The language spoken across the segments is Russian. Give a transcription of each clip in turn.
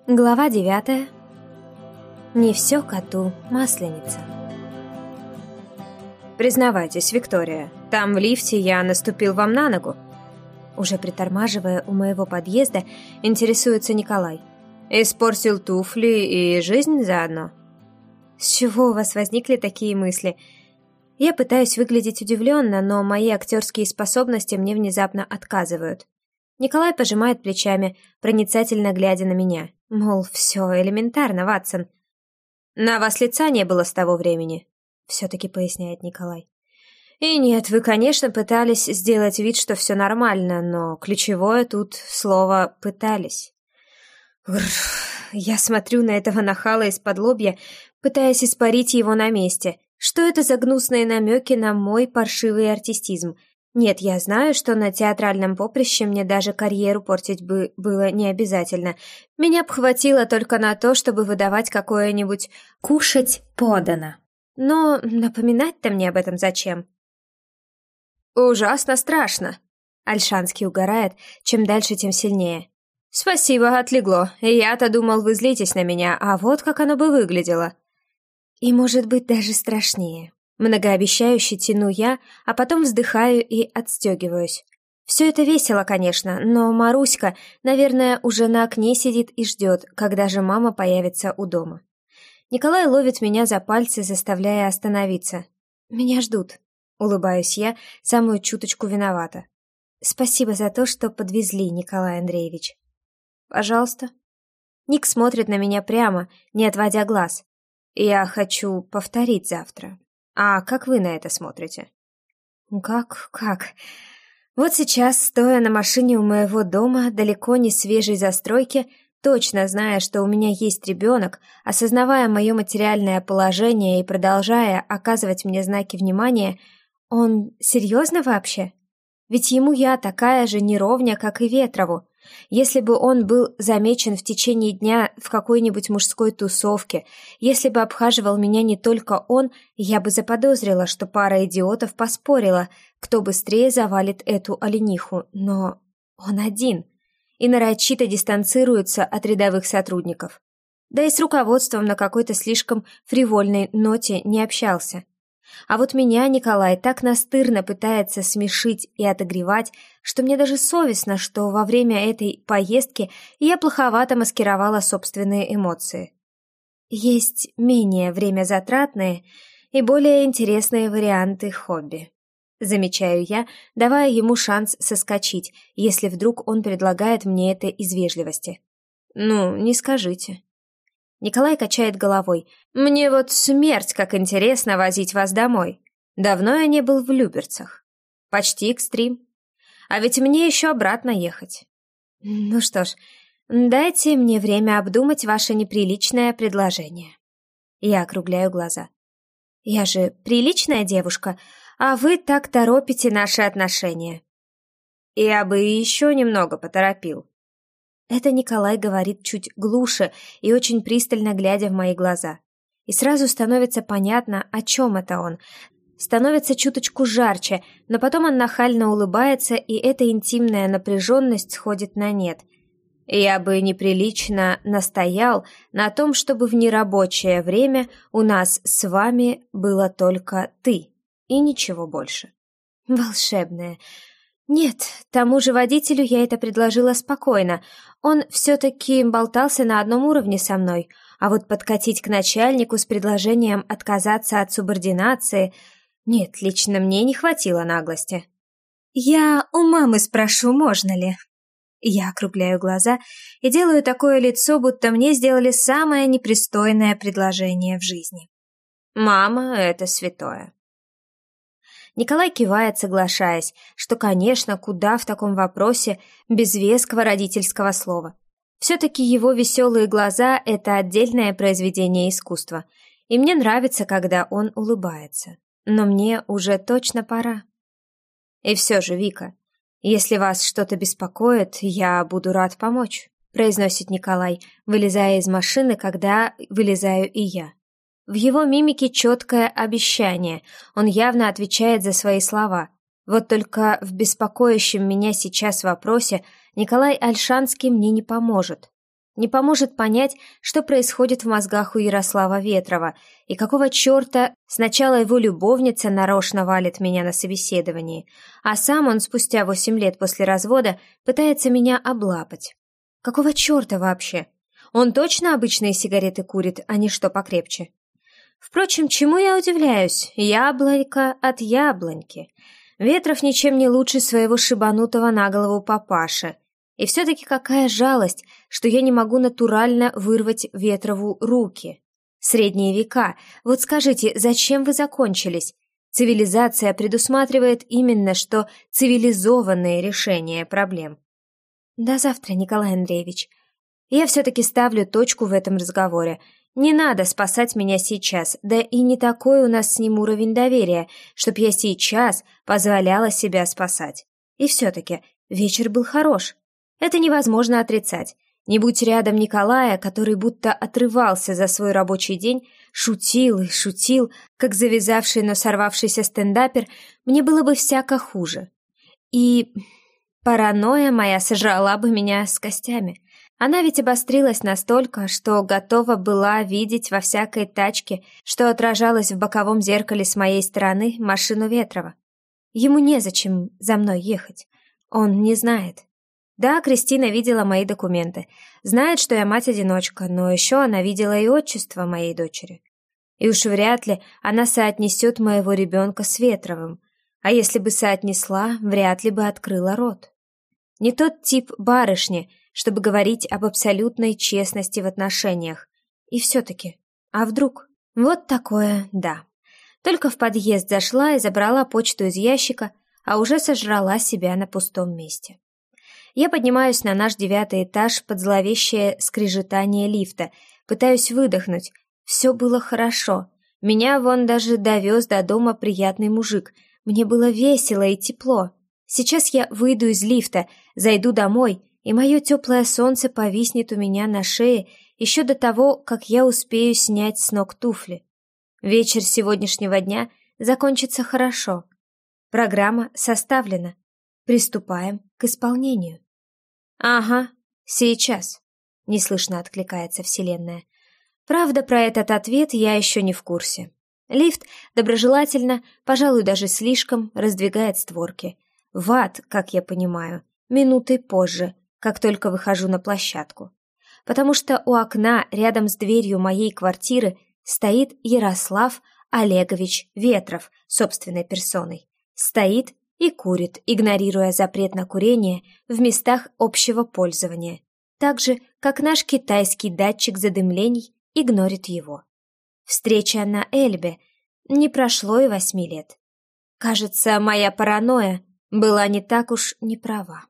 Глава 9. Не все коту масленица. «Признавайтесь, Виктория, там в лифте я наступил вам на ногу?» Уже притормаживая у моего подъезда, интересуется Николай. «Испортил туфли и жизнь заодно?» С чего у вас возникли такие мысли? Я пытаюсь выглядеть удивленно, но мои актерские способности мне внезапно отказывают. Николай пожимает плечами, проницательно глядя на меня. Мол, все элементарно, Ватсон. «На вас лица не было с того времени», — все-таки поясняет Николай. «И нет, вы, конечно, пытались сделать вид, что все нормально, но ключевое тут слово «пытались». Я смотрю на этого нахала из-под лобья, пытаясь испарить его на месте. Что это за гнусные намеки на мой паршивый артистизм? Нет, я знаю, что на театральном поприще мне даже карьеру портить бы было не обязательно. Меня б хватило только на то, чтобы выдавать какое-нибудь «кушать подано». Но напоминать-то мне об этом зачем? «Ужасно страшно», — Ольшанский угорает, чем дальше, тем сильнее. «Спасибо, отлегло. Я-то думал, вы злитесь на меня, а вот как оно бы выглядело». И, может быть, даже страшнее. Многообещающе тяну я, а потом вздыхаю и отстегиваюсь. Все это весело, конечно, но Маруська, наверное, уже на окне сидит и ждет, когда же мама появится у дома. Николай ловит меня за пальцы, заставляя остановиться. «Меня ждут», — улыбаюсь я, самую чуточку виновата. «Спасибо за то, что подвезли, Николай Андреевич». «Пожалуйста». Ник смотрит на меня прямо, не отводя глаз. «Я хочу повторить завтра. А как вы на это смотрите?» Как? Вот сейчас, стоя на машине у моего дома, далеко не свежей застройки, точно зная, что у меня есть ребенок, осознавая мое материальное положение и продолжая оказывать мне знаки внимания, он серьезно вообще? Ведь ему я такая же неровня, как и Ветрову. Если бы он был замечен в течение дня в какой-нибудь мужской тусовке, если бы обхаживал меня не только он, я бы заподозрила, что пара идиотов поспорила, кто быстрее завалит эту олениху. Но он один и нарочито дистанцируется от рядовых сотрудников. Да и с руководством на какой-то слишком фривольной ноте не общался. А вот меня Николай так настырно пытается смешить и отогревать, что мне даже совестно, что во время этой поездки я плоховато маскировала собственные эмоции. Есть менее времязатратные и более интересные варианты хобби. Замечаю я, давая ему шанс соскочить, если вдруг он предлагает мне это из вежливости. «Ну, не скажите». Николай качает головой. «Мне вот смерть, как интересно возить вас домой. Давно я не был в Люберцах. Почти экстрим. А ведь мне еще обратно ехать». «Ну что ж, дайте мне время обдумать ваше неприличное предложение». Я округляю глаза. «Я же приличная девушка, а вы так торопите наши отношения». «Я бы еще немного поторопил». Это Николай говорит чуть глуше и очень пристально глядя в мои глаза. И сразу становится понятно, о чем это он. Становится чуточку жарче, но потом он нахально улыбается, и эта интимная напряженность сходит на нет. «Я бы неприлично настоял на том, чтобы в нерабочее время у нас с вами было только ты и ничего больше». Волшебная. Нет, тому же водителю я это предложила спокойно. Он все-таки болтался на одном уровне со мной, а вот подкатить к начальнику с предложением отказаться от субординации... Нет, лично мне не хватило наглости. «Я у мамы спрошу, можно ли?» Я округляю глаза и делаю такое лицо, будто мне сделали самое непристойное предложение в жизни. «Мама — это святое». Николай кивает, соглашаясь, что, конечно, куда в таком вопросе без веского родительского слова. Все-таки его веселые глаза — это отдельное произведение искусства, и мне нравится, когда он улыбается. Но мне уже точно пора. «И все же, Вика, если вас что-то беспокоит, я буду рад помочь», произносит Николай, вылезая из машины, когда вылезаю и я. В его мимике четкое обещание, он явно отвечает за свои слова. Вот только в беспокоящем меня сейчас вопросе Николай Ольшанский мне не поможет. Не поможет понять, что происходит в мозгах у Ярослава Ветрова и какого черта сначала его любовница нарочно валит меня на собеседовании, а сам он спустя 8 лет после развода пытается меня облапать. Какого черта вообще? Он точно обычные сигареты курит, а не что покрепче? Впрочем, чему я удивляюсь? Яблонько от яблоньки. Ветров ничем не лучше своего шибанутого на голову папаши. И все-таки какая жалость, что я не могу натурально вырвать Ветрову руки. Средние века. Вот скажите, зачем вы закончились? Цивилизация предусматривает именно что цивилизованные решения проблем. До завтра, Николай Андреевич. Я все-таки ставлю точку в этом разговоре. Не надо спасать меня сейчас, да и не такой у нас с ним уровень доверия, чтоб я сейчас позволяла себя спасать. И все-таки вечер был хорош. Это невозможно отрицать. Не будь рядом Николая, который будто отрывался за свой рабочий день, шутил и шутил, как завязавший, но сорвавшийся стендапер, мне было бы всяко хуже. И паранойя моя сожрала бы меня с костями. Она ведь обострилась настолько, что готова была видеть во всякой тачке, что отражалось в боковом зеркале с моей стороны, машину Ветрова. Ему незачем за мной ехать. Он не знает. Да, Кристина видела мои документы. Знает, что я мать-одиночка, но еще она видела и отчество моей дочери. И уж вряд ли она соотнесет моего ребенка с Ветровым. А если бы соотнесла, вряд ли бы открыла рот. Не тот тип барышни, чтобы говорить об абсолютной честности в отношениях. И все-таки, а вдруг? Вот такое, да. Только в подъезд зашла и забрала почту из ящика, а уже сожрала себя на пустом месте. Я поднимаюсь на наш 9-й этаж под зловещее скрежетание лифта, пытаюсь выдохнуть. Все было хорошо. Меня вон даже довез до дома приятный мужик. Мне было весело и тепло. Сейчас я выйду из лифта, зайду домой, и мое теплое солнце повиснет у меня на шее еще до того, как я успею снять с ног туфли. Вечер сегодняшнего дня закончится хорошо. Программа составлена. Приступаем к исполнению. «Ага, сейчас», — неслышно откликается Вселенная. Правда, про этот ответ я еще не в курсе. Лифт доброжелательно, пожалуй, даже слишком, раздвигает створки. В ад, как я понимаю, минутой позже, как только выхожу на площадку. Потому что у окна рядом с дверью моей квартиры стоит Ярослав Олегович Ветров собственной персоной. Стоит и курит, игнорируя запрет на курение в местах общего пользования, так же, как наш китайский датчик задымлений игнорит его. Встреча на Эльбе не прошло и 8 лет. Кажется, моя паранойя была не так уж неправа.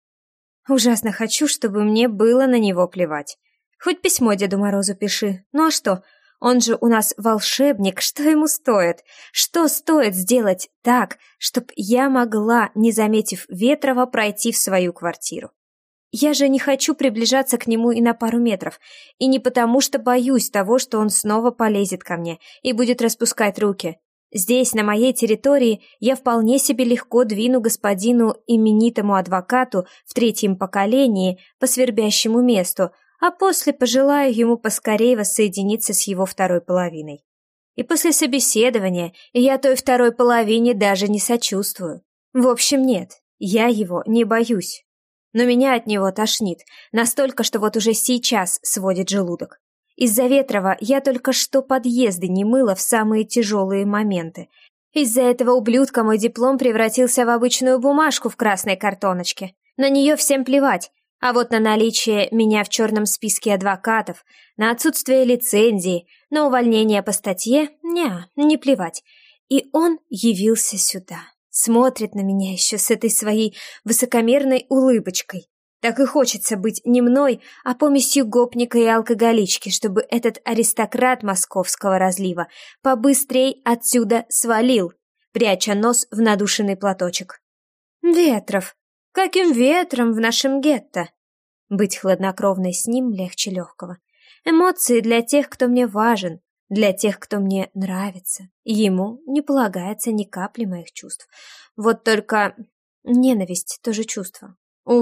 Ужасно хочу, чтобы мне было на него плевать. Хоть письмо Деду Морозу пиши. Ну а что? Он же у нас волшебник, что ему стоит? Что стоит сделать так, чтоб я могла, не заметив Ветрова, пройти в свою квартиру? Я же не хочу приближаться к нему и на пару метров, и не потому, что боюсь того, что он снова полезет ко мне и будет распускать руки. Здесь, на моей территории, я вполне себе легко двину господину именитому адвокату в 3-м поколении по свербящему месту, а после пожелаю ему поскорее воссоединиться с его второй половиной. И после собеседования я той второй половине даже не сочувствую. В общем, нет, я его не боюсь. Но меня от него тошнит, настолько, что вот уже сейчас сводит желудок. Из-за Ветрова я только что подъезды не мыла в самые тяжелые моменты. Из-за этого ублюдка мой диплом превратился в обычную бумажку в красной картоночке. На нее всем плевать. А вот на наличие меня в черном списке адвокатов, на отсутствие лицензии, на увольнение по статье не плевать. И он явился сюда, смотрит на меня еще с этой своей высокомерной улыбочкой. Так и хочется быть не мной, а помесью гопника и алкоголички, чтобы этот аристократ московского разлива побыстрей отсюда свалил, пряча нос в надушенный платочек. Ветров! Каким ветром в нашем гетто? Быть хладнокровной с ним легче легкого. Эмоции для тех, кто мне важен, для тех, кто мне нравится. Ему не полагается ни капли моих чувств. Вот только ненависть тоже чувство. Увы,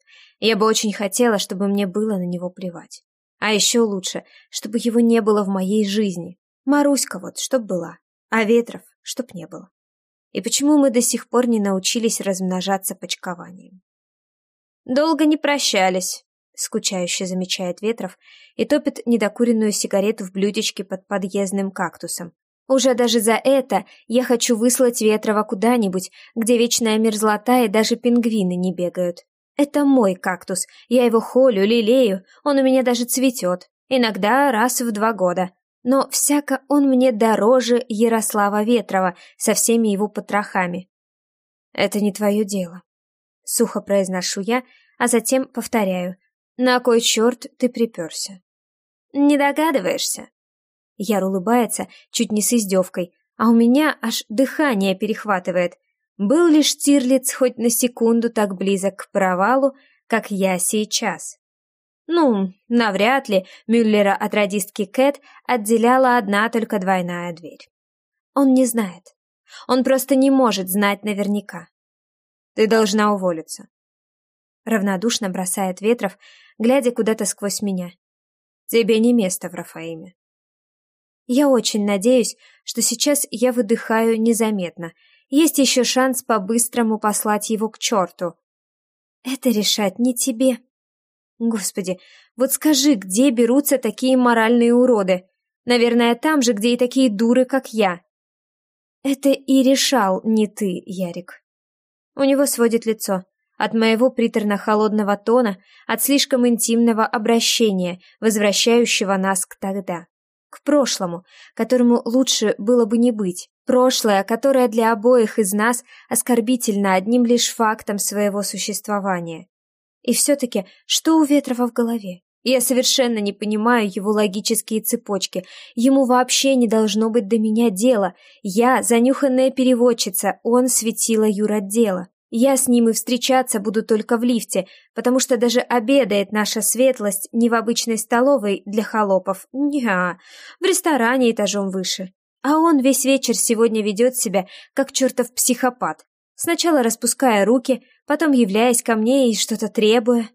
Я бы очень хотела, чтобы мне было на него плевать. А еще лучше, чтобы его не было в моей жизни. Маруська вот, чтоб была, а Ветров, чтоб не было. И почему мы до сих пор не научились размножаться почкованием? «Долго не прощались», — скучающе замечает Ветров и топит недокуренную сигарету в блюдечке под подъездным кактусом. Уже даже за это я хочу выслать Ветрова куда-нибудь, где вечная мерзлота и даже пингвины не бегают. Это мой кактус, я его холю, лелею, он у меня даже цветет, иногда раз в 2 года. Но всяко он мне дороже Ярослава Ветрова со всеми его потрохами. «Это не твое дело», — сухо произношу я, а затем повторяю. «На кой черт ты приперся?» «Не догадываешься?» Яр улыбается, чуть не с издевкой, а у меня аж дыхание перехватывает. Был ли Штирлиц хоть на секунду так близок к провалу, как я сейчас? Ну, навряд ли Мюллера от радистки Кэт отделяла одна только двойная дверь. Он не знает. Он просто не может знать наверняка. «Ты должна уволиться», — равнодушно бросает Ветров, глядя куда-то сквозь меня. «Тебе не место в Рафаиме». Я очень надеюсь, что сейчас я выдыхаю незаметно. Есть еще шанс по-быстрому послать его к черту. Это решать не тебе. Господи, вот скажи, где берутся такие моральные уроды? Наверное, там же, где и такие дуры, как я. Это и решал не ты, Ярик. У него сводит лицо. От моего приторно-холодного тона, от слишком интимного обращения, возвращающего нас к тогда. К прошлому, которому лучше было бы не быть. Прошлое, которое для обоих из нас оскорбительно одним лишь фактом своего существования. И все-таки, что у Ветрова в голове? Я совершенно не понимаю его логические цепочки. Ему вообще не должно быть до меня дела. Я занюханная переводчица, он светило юротдела. Я с ним и встречаться буду только в лифте, потому что даже обедает наша светлость не в обычной столовой для холопов, в ресторане этажом выше. А он весь вечер сегодня ведет себя, как чертов психопат. Сначала распуская руки, потом являясь ко мне и что-то требуя.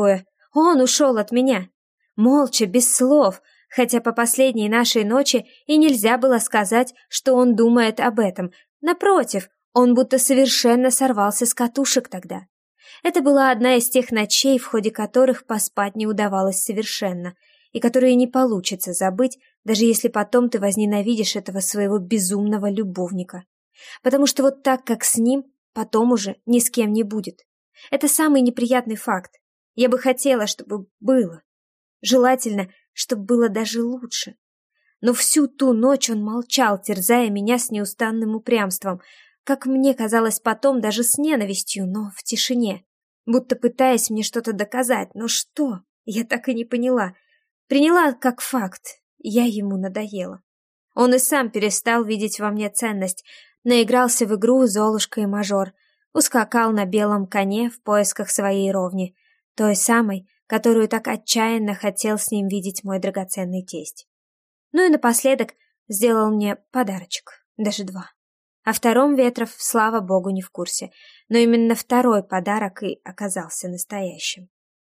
Он ушел от меня. Молча, без слов, хотя по последней нашей ночи и нельзя было сказать, что он думает об этом. Напротив, он будто совершенно сорвался с катушек тогда. Это была одна из тех ночей, в ходе которых поспать не удавалось совершенно, и которые не получится забыть, даже если потом ты возненавидишь этого своего безумного любовника. Потому что вот так, как с ним, потом уже ни с кем не будет. Это самый неприятный факт. Я бы хотела, чтобы было. Желательно, чтобы было даже лучше. Но всю ту ночь он молчал, терзая меня с неустанным упрямством, как мне казалось потом, даже с ненавистью, но в тишине, будто пытаясь мне что-то доказать. Но что? Я так и не поняла. Приняла как факт. Я ему надоела. Он и сам перестал видеть во мне ценность, наигрался в игру «Золушка и мажор», ускакал на белом коне в поисках своей ровни, той самой, которую так отчаянно хотел с ним видеть мой драгоценный тесть. Ну и напоследок сделал мне подарочек, даже 2. О втором Ветров, слава богу, не в курсе, но именно второй подарок и оказался настоящим.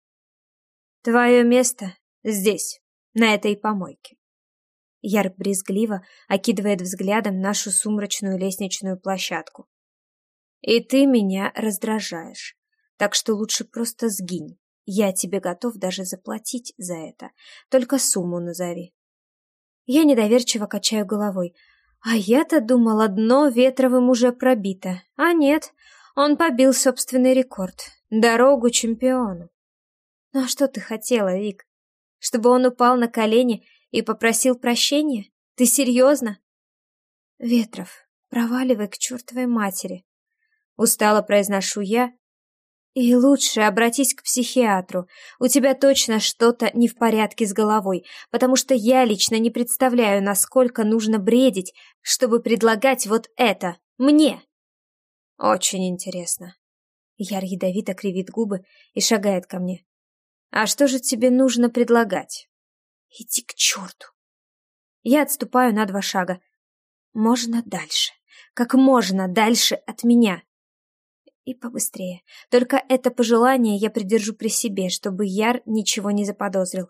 «Твое место здесь, на этой помойке». Яр брезгливо окидывает взглядом нашу сумрачную лестничную площадку. «И ты меня раздражаешь, так что лучше просто сгинь. Я тебе готов даже заплатить за это, только сумму назови». Я недоверчиво качаю головой. А я-то думала, дно Ветровым уже пробито. А нет, он побил собственный рекорд. Дорогу чемпиону. Ну а что ты хотела, Вик? Чтобы он упал на колени и попросил прощения? Ты серьезно? Ветров, проваливай к чертовой матери. Устало произношу я. И лучше обратись к психиатру. У тебя точно что-то не в порядке с головой, потому что я лично не представляю, насколько нужно бредить, чтобы предлагать вот это мне. Очень интересно. Яр ядовито кривит губы и шагает ко мне. А что же тебе нужно предлагать? Иди к черту. Я отступаю на 2 шага. Можно дальше. Как можно дальше от меня. И побыстрее. Только это пожелание я придержу при себе, чтобы Яр ничего не заподозрил.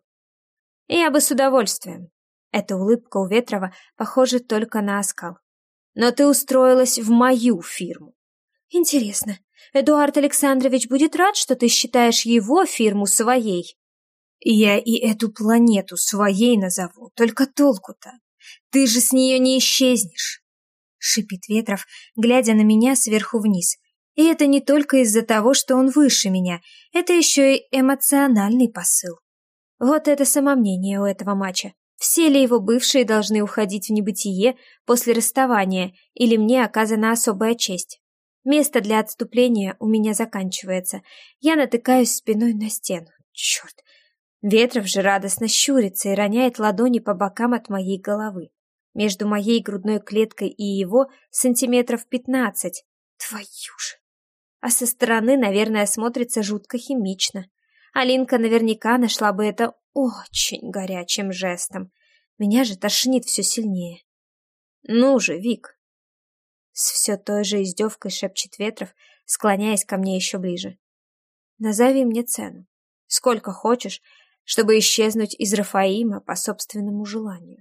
Я бы с удовольствием. Эта улыбка у Ветрова похожа только на оскал. Но ты устроилась в мою фирму. Интересно, Эдуард Александрович будет рад, что ты считаешь его фирму своей? Я и эту планету своей назову, только толку-то. Ты же с нее не исчезнешь. Шипит Ветров, глядя на меня сверху вниз. И это не только из-за того, что он выше меня, это еще и эмоциональный посыл. Вот это самомнение у этого мачо. Все ли его бывшие должны уходить в небытие после расставания, или мне оказана особая честь? Место для отступления у меня заканчивается. Я натыкаюсь спиной на стену. Черт! Ветров же радостно щурится и роняет ладони по бокам от моей головы. Между моей грудной клеткой и его сантиметров 15. Твою же! А со стороны, наверное, смотрится жутко химично. Алинка наверняка нашла бы это очень горячим жестом. Меня же тошнит все сильнее. Ну же, Вик! С все той же издевкой шепчет Ветров, склоняясь ко мне еще ближе. Назови мне цену. Сколько хочешь, чтобы исчезнуть из Рафаима по собственному желанию.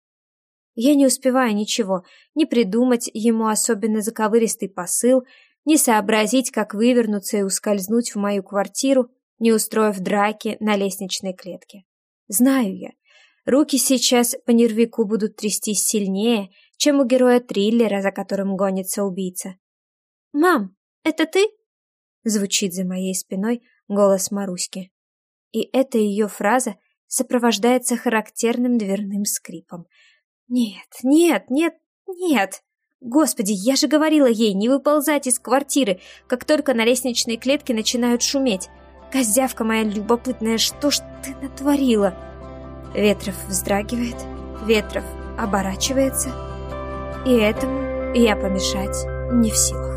Я не успеваю ничего, ни придумать ему особенно заковыристый посыл, ни сообразить, как вывернуться и ускользнуть в мою квартиру, не устроив драки на лестничной клетке. Знаю я, руки сейчас по нервику будут трястись сильнее, чем у героя триллера, за которым гонится убийца. «Мам, это ты?» Звучит за моей спиной голос Маруськи. И эта ее фраза сопровождается характерным дверным скрипом. «Нет, нет, нет, нет! Господи, я же говорила ей не выползать из квартиры, как только на лестничной клетке начинают шуметь. Козявка моя любопытная, что ж ты натворила?» Ветров вздрагивает, Ветров оборачивается, и этому я помешать не в силах.